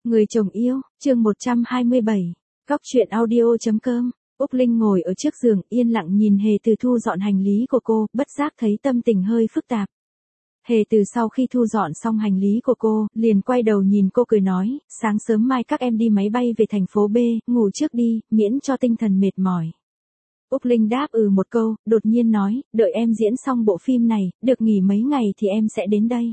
Người chồng yêu, chương 127, Góc chuyện audio.com. Úc Linh ngồi ở trước giường yên lặng nhìn Hề Từ thu dọn hành lý của cô, bất giác thấy tâm tình hơi phức tạp. Hề Từ sau khi thu dọn xong hành lý của cô, liền quay đầu nhìn cô cười nói, sáng sớm mai các em đi máy bay về thành phố B, ngủ trước đi, miễn cho tinh thần mệt mỏi. Úc Linh đáp một câu, đột nhiên nói, đợi em diễn xong bộ phim này, được nghỉ mấy ngày thì em sẽ đến đây.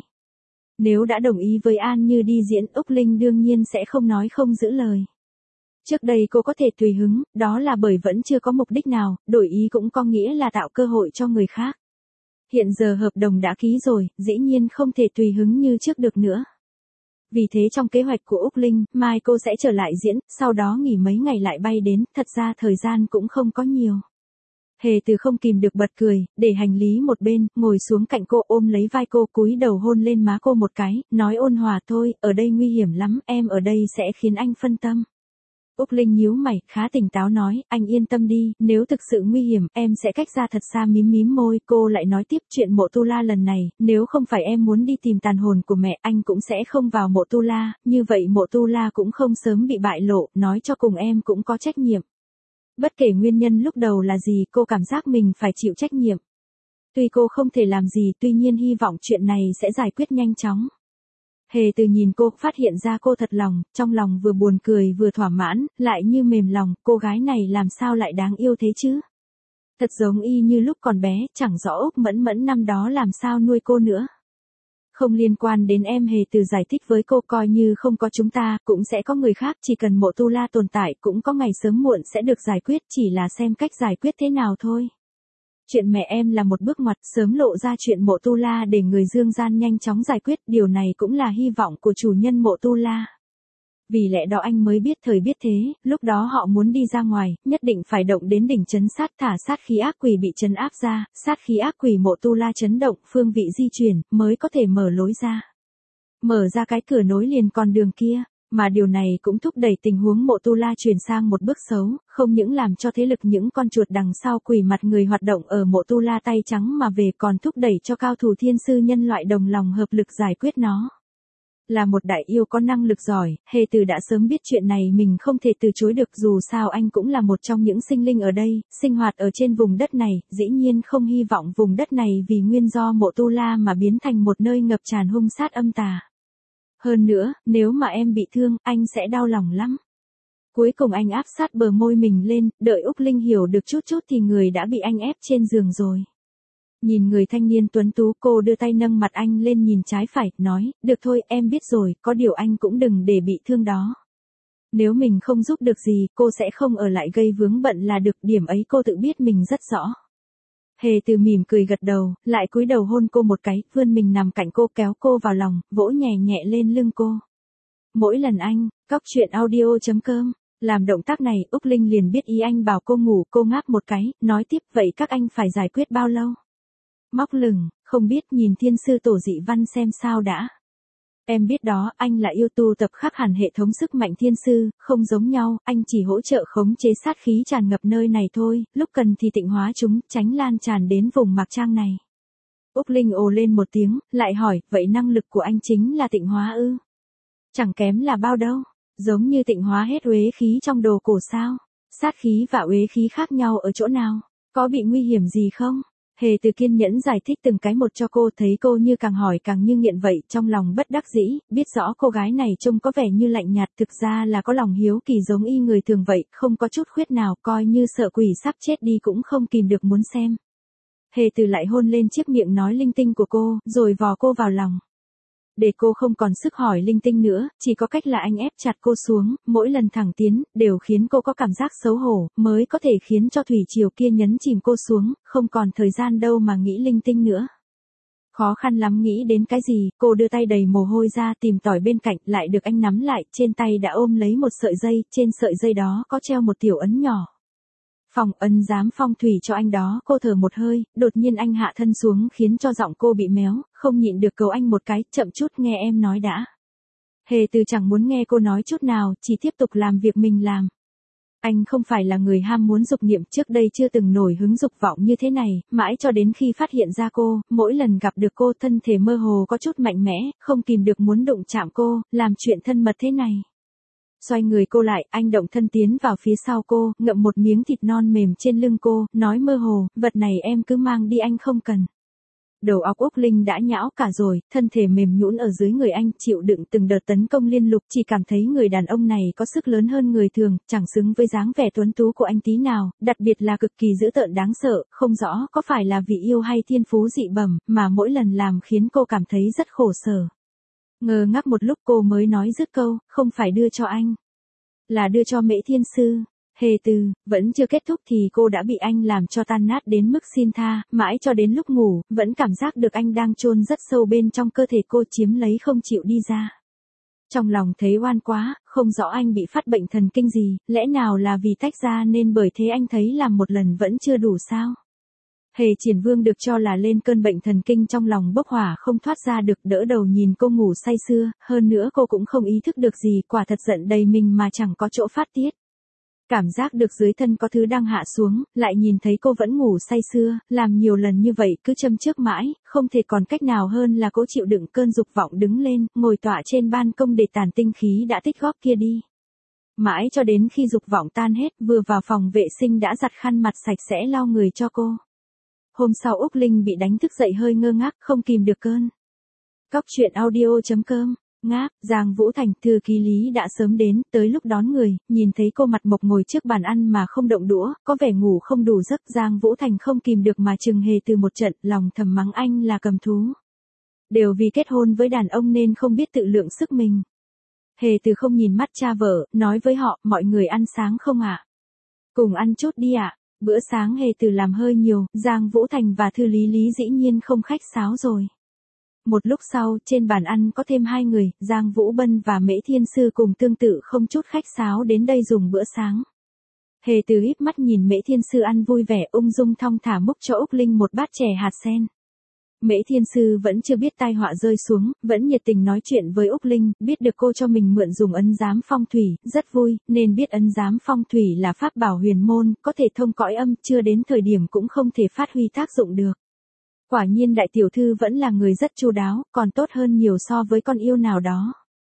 Nếu đã đồng ý với An Như đi diễn, Úc Linh đương nhiên sẽ không nói không giữ lời. Trước đây cô có thể tùy hứng, đó là bởi vẫn chưa có mục đích nào, đổi ý cũng có nghĩa là tạo cơ hội cho người khác. Hiện giờ hợp đồng đã ký rồi, dĩ nhiên không thể tùy hứng như trước được nữa. Vì thế trong kế hoạch của Úc Linh, mai cô sẽ trở lại diễn, sau đó nghỉ mấy ngày lại bay đến, thật ra thời gian cũng không có nhiều. Hề Từ không kìm được bật cười, để hành lý một bên, ngồi xuống cạnh cô ôm lấy vai cô cúi đầu hôn lên má cô một cái, nói ôn hòa thôi, ở đây nguy hiểm lắm, em ở đây sẽ khiến anh phân tâm. Úc Linh nhíu mày, khá tỉnh táo nói, anh yên tâm đi, nếu thực sự nguy hiểm, em sẽ cách ra thật xa. Mím mím môi, cô lại nói tiếp chuyện mộ Tu La lần này, nếu không phải em muốn đi tìm tàn hồn của mẹ, anh cũng sẽ không vào mộ Tu La, như vậy mộ Tu La cũng không sớm bị bại lộ, nói cho cùng em cũng có trách nhiệm. Bất kể nguyên nhân lúc đầu là gì, cô cảm giác mình phải chịu trách nhiệm. Tuy cô không thể làm gì, tuy nhiên hy vọng chuyện này sẽ giải quyết nhanh chóng. Hề Từ nhìn cô, phát hiện ra cô thật lòng, trong lòng vừa buồn cười vừa thỏa mãn, lại như mềm lòng, cô gái này làm sao lại đáng yêu thế chứ? Thật giống y như lúc còn bé, chẳng rõ Úc Mẫn Mẫn năm đó làm sao nuôi cô nữa. Không liên quan đến em, Hề Từ giải thích với cô, coi như không có chúng ta, cũng sẽ có người khác, chỉ cần mộ Tu La tồn tại cũng có ngày sớm muộn sẽ được giải quyết, chỉ là xem cách giải quyết thế nào thôi. Chuyện mẹ em là một bước ngoặt, sớm lộ ra chuyện mộ Tu La để người dương gian nhanh chóng giải quyết, điều này cũng là hy vọng của chủ nhân mộ Tu La. Vì lẽ đó anh mới biết thời biết thế, lúc đó họ muốn đi ra ngoài, nhất định phải động đến đỉnh trấn sát, thả sát khí ác quỷ bị trấn áp ra, sát khí ác quỷ mộ Tu La chấn động, phương vị di chuyển, mới có thể mở lối ra. Mở ra cái cửa nối liền con đường kia, mà điều này cũng thúc đẩy tình huống mộ Tu La chuyển sang một bước xấu, không những làm cho thế lực những con chuột đằng sau quỷ mặt người hoạt động ở mộ Tu La tay trắng mà về, còn thúc đẩy cho cao thủ thiên sư nhân loại đồng lòng hợp lực giải quyết nó. Là một đại yêu có năng lực giỏi, Hề Từ đã sớm biết chuyện này mình không thể từ chối được, dù sao anh cũng là một trong những sinh linh ở đây, sinh hoạt ở trên vùng đất này, dĩ nhiên không hy vọng vùng đất này vì nguyên do mộ Tu La mà biến thành một nơi ngập tràn hung sát âm tà. Hơn nữa, nếu mà em bị thương, anh sẽ đau lòng lắm. Cuối cùng anh áp sát bờ môi mình lên, đợi Úc Linh hiểu được chút chút thì người đã bị anh ép trên giường rồi. Nhìn người thanh niên tuấn tú, cô đưa tay nâng mặt anh lên nhìn trái phải, nói, được thôi, em biết rồi, có điều anh cũng đừng để bị thương đó. Nếu mình không giúp được gì, cô sẽ không ở lại gây vướng bận là được, điểm ấy cô tự biết mình rất rõ. Hề Từ mỉm cười gật đầu, lại cúi đầu hôn cô một cái, vươn mình nằm cạnh cô, kéo cô vào lòng, vỗ nhẹ nhẹ lên lưng cô. Mỗi lần anh, Góc chuyện audio.com, làm động tác này, Úc Linh liền biết ý anh bảo cô ngủ, cô ngáp một cái, nói tiếp, vậy các anh phải giải quyết bao lâu? Móc lửng, không biết, nhìn thiên sư tổ dị văn xem sao đã. Em biết đó, anh là yêu tu tập khác hẳn hệ thống sức mạnh thiên sư, không giống nhau, anh chỉ hỗ trợ khống chế sát khí tràn ngập nơi này thôi, lúc cần thì tịnh hóa chúng, tránh lan tràn đến vùng mạc trang này. Úc Linh ồ lên một tiếng, lại hỏi, vậy năng lực của anh chính là tịnh hóa ư? Chẳng kém là bao đâu, giống như tịnh hóa hết uế khí trong đồ cổ sao? Sát khí và uế khí khác nhau ở chỗ nào? Có bị nguy hiểm gì không? Hề Từ kiên nhẫn giải thích từng cái một cho cô, thấy cô như càng hỏi càng như nghiện vậy, trong lòng bất đắc dĩ, biết rõ cô gái này trông có vẻ như lạnh nhạt, thực ra là có lòng hiếu kỳ giống y người thường vậy, không có chút khuyết nào, coi như sợ quỷ sắp chết đi cũng không kìm được muốn xem. Hề Từ lại hôn lên chiếc miệng nói linh tinh của cô, rồi vò cô vào lòng. Để cô không còn sức hỏi linh tinh nữa, chỉ có cách là anh ép chặt cô xuống, mỗi lần thẳng tiến, đều khiến cô có cảm giác xấu hổ, mới có thể khiến cho thủy triều kia nhấn chìm cô xuống, không còn thời gian đâu mà nghĩ linh tinh nữa. Khó khăn lắm nghĩ đến cái gì, cô đưa tay đầy mồ hôi ra tìm tỏi bên cạnh, lại được anh nắm lại, trên tay đã ôm lấy một sợi dây, trên sợi dây đó có treo một tiểu ấn nhỏ. Phòng ấn giám phong thủy cho anh đó, cô thở một hơi, đột nhiên anh hạ thân xuống khiến cho giọng cô bị méo, không nhịn được cầu anh một cái, chậm chút nghe em nói đã. Hề Từ chẳng muốn nghe cô nói chút nào, chỉ tiếp tục làm việc mình làm. Anh không phải là người ham muốn dục niệm, trước đây chưa từng nổi hứng dục vọng như thế này, mãi cho đến khi phát hiện ra cô, mỗi lần gặp được cô thân thể mơ hồ có chút mạnh mẽ, không kìm được muốn đụng chạm cô, làm chuyện thân mật thế này. Xoay người cô lại, anh động thân tiến vào phía sau cô, ngậm một miếng thịt non mềm trên lưng cô, nói mơ hồ, vật này em cứ mang đi anh không cần. Đầu óc Úc Linh đã nhão cả rồi, thân thể mềm nhũn ở dưới người anh, chịu đựng từng đợt tấn công liên lục, chỉ cảm thấy người đàn ông này có sức lớn hơn người thường, chẳng xứng với dáng vẻ tuấn tú của anh tí nào, đặc biệt là cực kỳ dữ tợn đáng sợ, không rõ có phải là vì yêu hay thiên phú dị bẩm, mà mỗi lần làm khiến cô cảm thấy rất khổ sở. Ngờ ngác một lúc cô mới nói dứt câu, không phải đưa cho anh, là đưa cho Mễ Thiên Sư. Hề Từ, vẫn chưa kết thúc thì cô đã bị anh làm cho tan nát đến mức xin tha, mãi cho đến lúc ngủ, vẫn cảm giác được anh đang chôn rất sâu bên trong cơ thể cô chiếm lấy không chịu đi ra. Trong lòng thấy oan quá, không rõ anh bị phát bệnh thần kinh gì, lẽ nào là vì tách ra nên bởi thế anh thấy làm một lần vẫn chưa đủ sao? Hề Triển Vương được cho là lên cơn bệnh thần kinh, trong lòng bốc hỏa không thoát ra được, đỡ đầu nhìn cô ngủ say sưa, hơn nữa cô cũng không ý thức được gì, quả thật giận đầy mình mà chẳng có chỗ phát tiết. Cảm giác được dưới thân có thứ đang hạ xuống, lại nhìn thấy cô vẫn ngủ say sưa, làm nhiều lần như vậy cứ châm chước mãi, không thể còn cách nào hơn là cố chịu đựng cơn dục vọng đứng lên, ngồi tọa trên ban công để tản tinh khí đã tích góp kia đi. Mãi cho đến khi dục vọng tan hết, vừa vào phòng vệ sinh đã giặt khăn mặt sạch sẽ lau người cho cô. Hôm sau Úc Linh bị đánh thức dậy hơi ngơ ngác, không kìm được cơn. Cóc truyện audio.com. Ngáp, Giang Vũ Thành, thư ký Lý đã sớm đến, tới lúc đón người, nhìn thấy cô mặt mộc ngồi trước bàn ăn mà không động đũa, có vẻ ngủ không đủ giấc, Giang Vũ Thành không kìm được mà chừng Hề Từ một trận, lòng thầm mắng anh là cầm thú. Đều vì kết hôn với đàn ông nên không biết tự lượng sức mình. Hề Từ không nhìn mắt cha vợ, nói với họ, mọi người ăn sáng không ạ? Cùng ăn chút đi ạ. Bữa sáng Hề Từ làm hơi nhiều, Giang Vũ Thành và thư Lý dĩ nhiên không khách sáo rồi. Một lúc sau, trên bàn ăn có thêm hai người, Giang Vũ Bân và Mễ Thiên Sư cùng tương tự không chút khách sáo đến đây dùng bữa sáng. Hề Từ híp mắt nhìn Mễ Thiên Sư ăn vui vẻ, ung dung thong thả múc cho Úc Linh một bát chè hạt sen. Mễ Thiên Sư vẫn chưa biết tai họa rơi xuống, vẫn nhiệt tình nói chuyện với Úc Linh, biết được cô cho mình mượn dùng ấn giám phong thủy, rất vui, nên biết ấn giám phong thủy là pháp bảo huyền môn, có thể thông cõi âm, chưa đến thời điểm cũng không thể phát huy tác dụng được. Quả nhiên đại tiểu thư vẫn là người rất chu đáo, còn tốt hơn nhiều so với con yêu nào đó.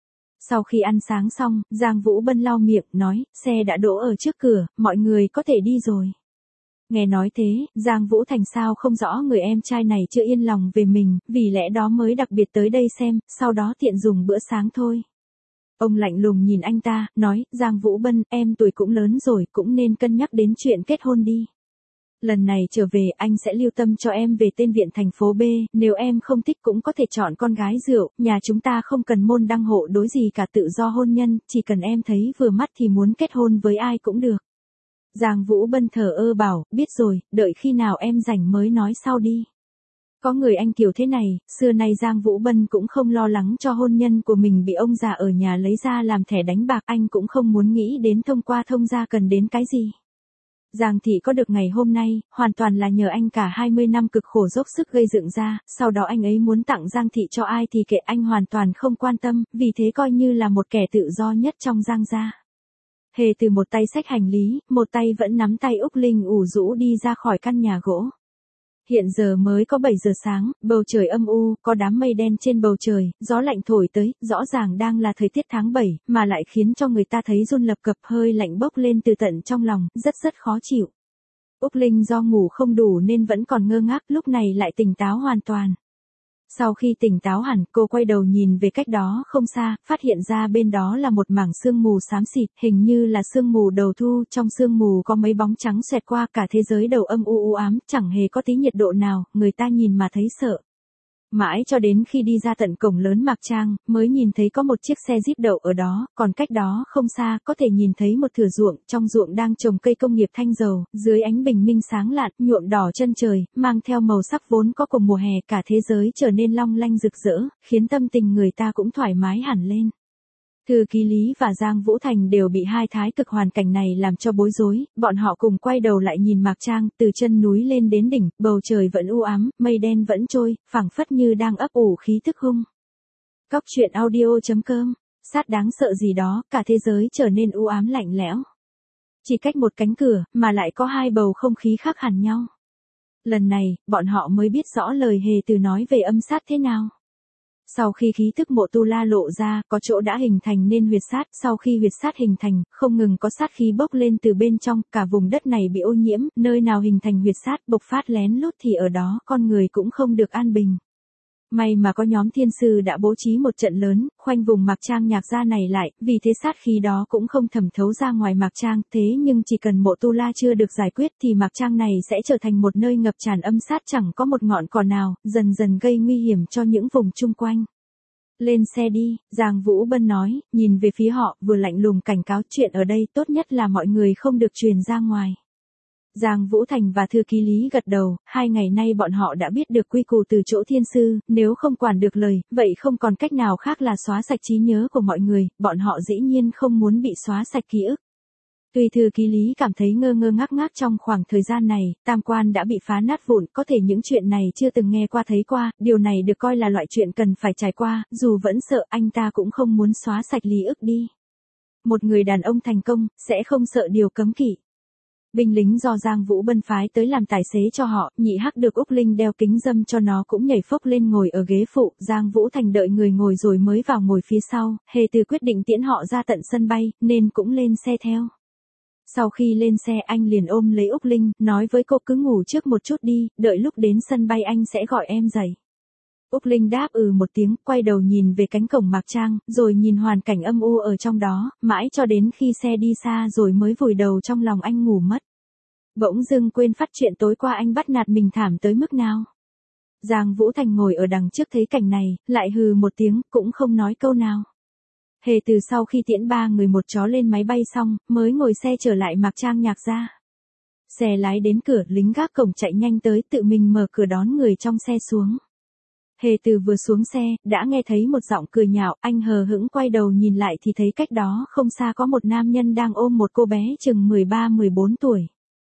Sau khi ăn sáng xong, Giang Vũ Bân lau miệng, nói, xe đã đỗ ở trước cửa, mọi người có thể đi rồi. Nghe nói thế, Giang Vũ Thành sao không rõ người em trai này chưa yên lòng về mình, vì lẽ đó mới đặc biệt tới đây xem, sau đó tiện dùng bữa sáng thôi. Ông lạnh lùng nhìn anh ta, nói, Giang Vũ Bân, em tuổi cũng lớn rồi, cũng nên cân nhắc đến chuyện kết hôn đi. Lần này trở về anh sẽ lưu tâm cho em về tên viện thành phố B, nếu em không thích cũng có thể chọn con gái rượu, nhà chúng ta không cần môn đăng hộ đối gì cả, tự do hôn nhân, chỉ cần em thấy vừa mắt thì muốn kết hôn với ai cũng được. Giang Vũ Bân thờ ơ bảo, biết rồi, đợi khi nào em rảnh mới nói sau đi. Có người anh kiểu thế này, xưa nay Giang Vũ Bân cũng không lo lắng cho hôn nhân của mình bị ông già ở nhà lấy ra làm thẻ đánh bạc, anh cũng không muốn nghĩ đến thông qua thông gia cần đến cái gì. Giang thị có được ngày hôm nay, hoàn toàn là nhờ anh cả 20 năm cực khổ dốc sức gây dựng ra, sau đó anh ấy muốn tặng Giang thị cho ai thì kệ, anh hoàn toàn không quan tâm, vì thế coi như là một kẻ tự do nhất trong Giang gia. Hề Từ một tay xách hành lý, một tay vẫn nắm tay Úc Linh ủ rũ đi ra khỏi căn nhà gỗ. Hiện giờ mới có 7 giờ sáng, bầu trời âm u, có đám mây đen trên bầu trời, gió lạnh thổi tới, rõ ràng đang là thời tiết tháng 7, mà lại khiến cho người ta thấy run lập cập, hơi lạnh bốc lên từ tận trong lòng, rất khó chịu. Úc Linh do ngủ không đủ nên vẫn còn ngơ ngác, lúc này lại tỉnh táo hoàn toàn. Sau khi tỉnh táo hẳn, cô quay đầu nhìn về cách đó không xa, phát hiện ra bên đó là một mảng sương mù xám xịt, hình như là sương mù đầu thu, trong sương mù có mấy bóng trắng xẹt qua, cả thế giới đầu âm u ám, chẳng hề có tí nhiệt độ nào, người ta nhìn mà thấy sợ. Mãi cho đến khi đi ra tận cổng lớn Mạc Trang, mới nhìn thấy có một chiếc xe Jeep đậu ở đó, còn cách đó không xa, có thể nhìn thấy một thửa ruộng, trong ruộng đang trồng cây công nghiệp thanh dầu, dưới ánh bình minh sáng lạn, nhuộm đỏ chân trời, mang theo màu sắc vốn có của mùa hè, cả thế giới trở nên long lanh rực rỡ, khiến tâm tình người ta cũng thoải mái hẳn lên. Thư ký Lý và Giang Vũ Thành đều bị hai thái cực hoàn cảnh này làm cho bối rối, bọn họ cùng quay đầu lại nhìn Mạc Trang, từ chân núi lên đến đỉnh, bầu trời vẫn u ám, mây đen vẫn trôi, phảng phất như đang ấp ủ khí thức hung. Cóc truyện audio.com, sát đáng sợ gì đó, cả thế giới trở nên u ám lạnh lẽo. Chỉ cách một cánh cửa, mà lại có hai bầu không khí khác hẳn nhau. Lần này, bọn họ mới biết rõ lời Hề Từ nói về âm sát thế nào. Sau khi khí thức mộ tu la lộ ra, có chỗ đã hình thành nên huyệt sát, sau khi huyệt sát hình thành, không ngừng có sát khí bốc lên từ bên trong, cả vùng đất này bị ô nhiễm, nơi nào hình thành huyệt sát bộc phát lén lút thì ở đó con người cũng không được an bình. May mà có nhóm thiên sư đã bố trí một trận lớn, khoanh vùng Mạc Trang Nhạc Gia này lại, vì thế sát khí đó cũng không thẩm thấu ra ngoài Mạc Trang, thế nhưng chỉ cần mộ tu la chưa được giải quyết thì Mạc Trang này sẽ trở thành một nơi ngập tràn âm sát chẳng có một ngọn cỏ nào, dần dần gây nguy hiểm cho những vùng chung quanh. Lên xe đi, Giang Vũ Bân nói, nhìn về phía họ, vừa lạnh lùng cảnh cáo chuyện ở đây tốt nhất là mọi người không được truyền ra ngoài. Giang Vũ Thành và thư ký Lý gật đầu, 2 ngày nay bọn họ đã biết được quy củ từ chỗ thiên sư, nếu không quản được lời, vậy không còn cách nào khác là xóa sạch trí nhớ của mọi người, bọn họ dĩ nhiên không muốn bị xóa sạch ký ức. Tuy thư ký Lý cảm thấy ngơ ngơ ngác ngác trong khoảng thời gian này, tam quan đã bị phá nát vụn, có thể những chuyện này chưa từng nghe qua thấy qua, điều này được coi là loại chuyện cần phải trải qua, dù vẫn sợ anh ta cũng không muốn xóa sạch ký ức đi. Một người đàn ông thành công, sẽ không sợ điều cấm kỵ. Binh lính do Giang Vũ Bân phái tới làm tài xế cho họ, Nhị Hắc được Úc Linh đeo kính râm cho nó cũng nhảy phốc lên ngồi ở ghế phụ, Giang Vũ Thành đợi người ngồi rồi mới vào ngồi phía sau, Hề Từ quyết định tiễn họ ra tận sân bay, nên cũng lên xe theo. Sau khi lên xe anh liền ôm lấy Úc Linh, nói với cô cứ ngủ trước một chút đi, đợi lúc đến sân bay anh sẽ gọi em dậy. Úc Linh đáp một tiếng, quay đầu nhìn về cánh cổng Mạc Trang, rồi nhìn hoàn cảnh âm u ở trong đó, mãi cho đến khi xe đi xa rồi mới vùi đầu trong lòng anh ngủ mất. Bỗng dưng quên phát chuyện tối qua anh bắt nạt mình thảm tới mức nào. Giang Vũ Thành ngồi ở đằng trước thấy cảnh này, lại hừ một tiếng, cũng không nói câu nào. Hề Từ sau khi tiễn 3 người một chó lên máy bay xong, mới ngồi xe trở lại Mạc Trang Nhạc Gia. Xe lái đến cửa, lính gác cổng chạy nhanh tới tự mình mở cửa đón người trong xe xuống. Hề Từ vừa xuống xe, đã nghe thấy một giọng cười nhạo, anh hờ hững quay đầu nhìn lại thì thấy cách đó không xa có một nam nhân đang ôm một cô bé chừng 13-14 tuổi.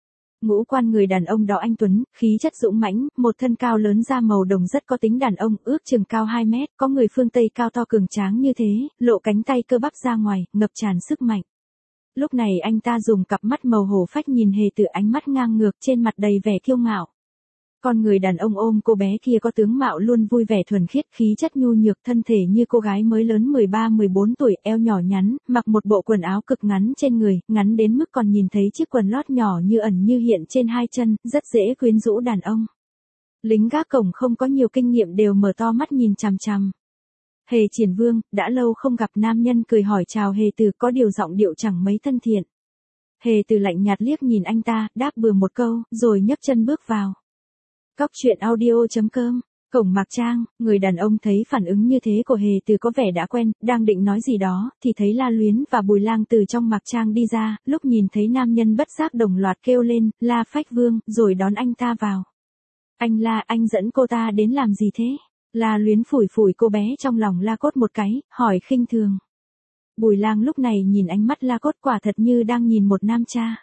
Ngũ quan người đàn ông đó anh tuấn, khí chất dũng mãnh, một thân cao lớn da màu đồng rất có tính đàn ông, ước chừng cao 2 mét, có người phương Tây cao to cường tráng như thế, lộ cánh tay cơ bắp ra ngoài, ngập tràn sức mạnh. Lúc này anh ta dùng cặp mắt màu hổ phách nhìn Hề Từ, ánh mắt ngang ngược, trên mặt đầy vẻ kiêu ngạo. Con người đàn ông ôm cô bé kia có tướng mạo luôn vui vẻ thuần khiết, khí chất nhu nhược, thân thể như cô gái mới lớn 13-14 tuổi, eo nhỏ nhắn, mặc một bộ quần áo cực ngắn trên người, ngắn đến mức còn nhìn thấy chiếc quần lót nhỏ như ẩn như hiện trên 2 chân, rất dễ quyến rũ đàn ông. Lính gác cổng không có nhiều kinh nghiệm đều mở to mắt nhìn chằm chằm. Hề Triển Vương, đã lâu không gặp, nam nhân cười hỏi chào Hề Từ, có điều giọng điệu chẳng mấy thân thiện. Hề Từ lạnh nhạt liếc nhìn anh ta, đáp bừa một câu, rồi nhấc chân bước vào. Cóc truyện audio.com, cổng Mạc Trang, người đàn ông thấy phản ứng như thế của Hề Từ có vẻ đã quen, đang định nói gì đó, thì thấy La Luyến và Bùi Lang từ trong Mạc Trang đi ra, lúc nhìn thấy nam nhân bất giác đồng loạt kêu lên, La Phách Vương, rồi đón anh ta vào. Anh La, anh dẫn cô ta đến làm gì thế? La Luyến phủi phủi cô bé trong lòng La Cốt một cái, hỏi khinh thường. Bùi Lang lúc này nhìn ánh mắt La Cốt quả thật như đang nhìn một nam cha.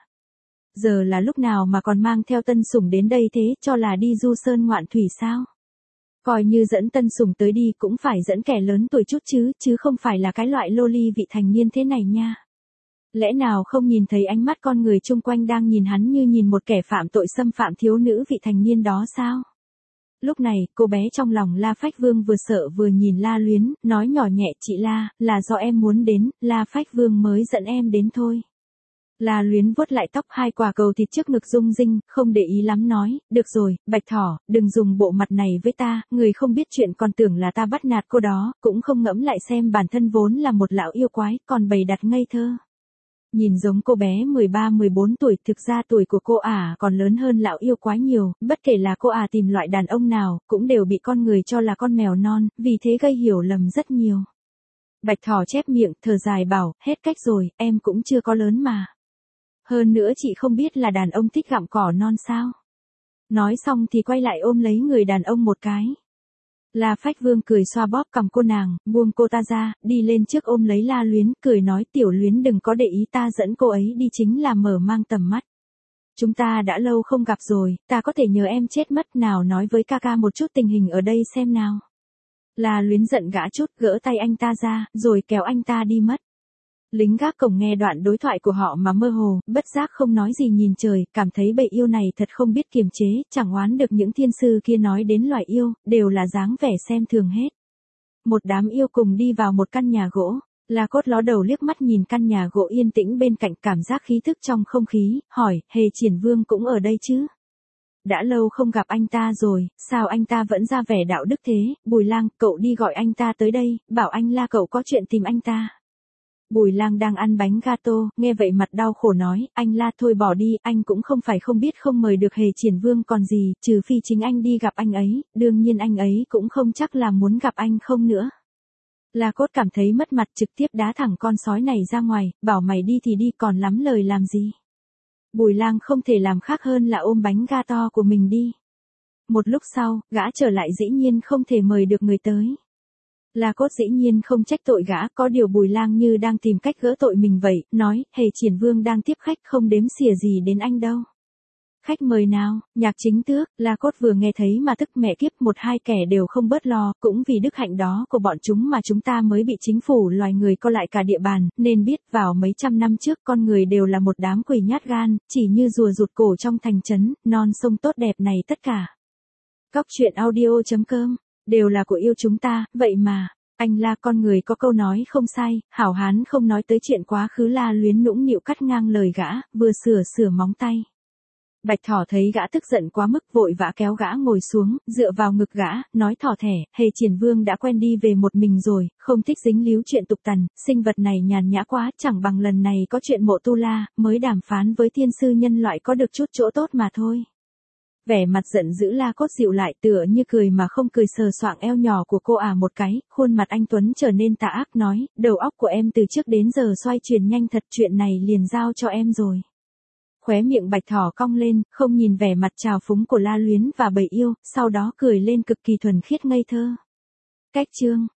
Giờ là lúc nào mà còn mang theo tân sủng đến đây thế, cho là đi du sơn ngoạn thủy sao? Coi như dẫn tân sủng tới đi cũng phải dẫn kẻ lớn tuổi chút chứ không phải là cái loại lô ly vị thành niên thế này nha. Lẽ nào không nhìn thấy ánh mắt con người chung quanh đang nhìn hắn như nhìn một kẻ phạm tội xâm phạm thiếu nữ vị thành niên đó sao? Lúc này, cô bé trong lòng La Phách Vương vừa sợ vừa nhìn La Luyến, nói nhỏ nhẹ, chị La, là do em muốn đến, La Phách Vương mới dẫn em đến thôi. La Luyến vuốt lại tóc, 2 quả cầu thịt trước ngực rung rinh, không để ý lắm nói, được rồi, Bạch Thỏ, đừng dùng bộ mặt này với ta, người không biết chuyện còn tưởng là ta bắt nạt cô đó, cũng không ngẫm lại xem bản thân vốn là một lão yêu quái, còn bày đặt ngây thơ. Nhìn giống cô bé 13-14 tuổi, thực ra tuổi của cô còn lớn hơn lão yêu quái nhiều, bất kể là cô tìm loại đàn ông nào, cũng đều bị con người cho là con mèo non, vì thế gây hiểu lầm rất nhiều. Bạch Thỏ chép miệng, thở dài bảo, hết cách rồi, em cũng chưa có lớn mà. Hơn nữa chị không biết là đàn ông thích gặm cỏ non sao? Nói xong thì quay lại ôm lấy người đàn ông một cái. La Phách Vương cười xoa bóp cằm cô nàng, buông cô ta ra, đi lên trước ôm lấy La Luyến, cười nói, Tiểu Luyến đừng có để ý, ta dẫn cô ấy đi chính là mở mang tầm mắt. Chúng ta đã lâu không gặp rồi, ta có thể nhờ em chết mất, nào nói với ca ca một chút tình hình ở đây xem nào. La Luyến giận gã chút, gỡ tay anh ta ra, rồi kéo anh ta đi mất. Lính gác cổng nghe đoạn đối thoại của họ mà mơ hồ, bất giác không nói gì nhìn trời, cảm thấy bầy yêu này thật không biết kiềm chế, chẳng oán được những thiên sư kia nói đến loài yêu, đều là dáng vẻ xem thường hết. Một đám yêu cùng đi vào một căn nhà gỗ. La Cốt ló đầu liếc mắt nhìn căn nhà gỗ yên tĩnh bên cạnh, cảm giác khí thức trong không khí, hỏi, Hề Triển Vương cũng ở đây chứ? Đã lâu không gặp anh ta rồi, sao anh ta vẫn ra vẻ đạo đức thế? Bùi Lang, cậu đi gọi anh ta tới đây, bảo anh La cậu có chuyện tìm anh ta. Bùi Lang đang ăn bánh gato, nghe vậy mặt đau khổ nói, anh La thôi bỏ đi, anh cũng không phải không biết không mời được Hề Triển Vương còn gì, trừ phi chính anh đi gặp anh ấy, đương nhiên anh ấy cũng không chắc là muốn gặp anh không nữa. La Cốt cảm thấy mất mặt, trực tiếp đá thẳng con sói này ra ngoài, bảo mày đi thì đi, còn lắm lời làm gì. Bùi Lang không thể làm khác hơn là ôm bánh gato của mình đi. Một lúc sau, gã trở lại dĩ nhiên không thể mời được người tới. La Cốt dĩ nhiên không trách tội gã, có điều Bùi Lang như đang tìm cách gỡ tội mình vậy, nói, Hề Triển Vương đang tiếp khách không đếm xỉa gì đến anh đâu. Khách mời nào, Nhạc Chính Tước, La Cốt vừa nghe thấy mà tức mẹ kiếp, một hai kẻ đều không bớt lo, cũng vì đức hạnh đó của bọn chúng mà chúng ta mới bị chính phủ loài người co lại cả địa bàn, nên biết vào mấy trăm năm trước con người đều là một đám quỷ nhát gan, chỉ như rùa rụt cổ trong thành trấn, non sông tốt đẹp này tất cả. Cóc truyện audio.com, đều là của yêu chúng ta, vậy mà. Anh La, con người có câu nói không sai, hảo hán không nói tới chuyện quá khứ. La Luyến nũng nịu cắt ngang lời gã, vừa sửa móng tay. Bạch Thỏ thấy gã tức giận quá mức, vội vã kéo gã ngồi xuống, dựa vào ngực gã, nói thỏ thẻ, Hề Triển Vương đã quen đi về một mình rồi, không thích dính líu chuyện tục tằn, sinh vật này nhàn nhã quá, chẳng bằng lần này có chuyện Mộ Tu La, mới đàm phán với thiên sư nhân loại có được chút chỗ tốt mà thôi. Vẻ mặt giận dữ La Cốt dịu lại, tựa như cười mà không cười, sờ soạng eo nhỏ của cô một cái, khuôn mặt anh Tuấn trở nên tà ác, nói, đầu óc của em từ trước đến giờ xoay chuyển nhanh thật, chuyện này liền giao cho em rồi. Khóe miệng Bạch Thỏ cong lên, không nhìn vẻ mặt trào phúng của La Luyến và bầy yêu, sau đó cười lên cực kỳ thuần khiết ngây thơ. Cách chương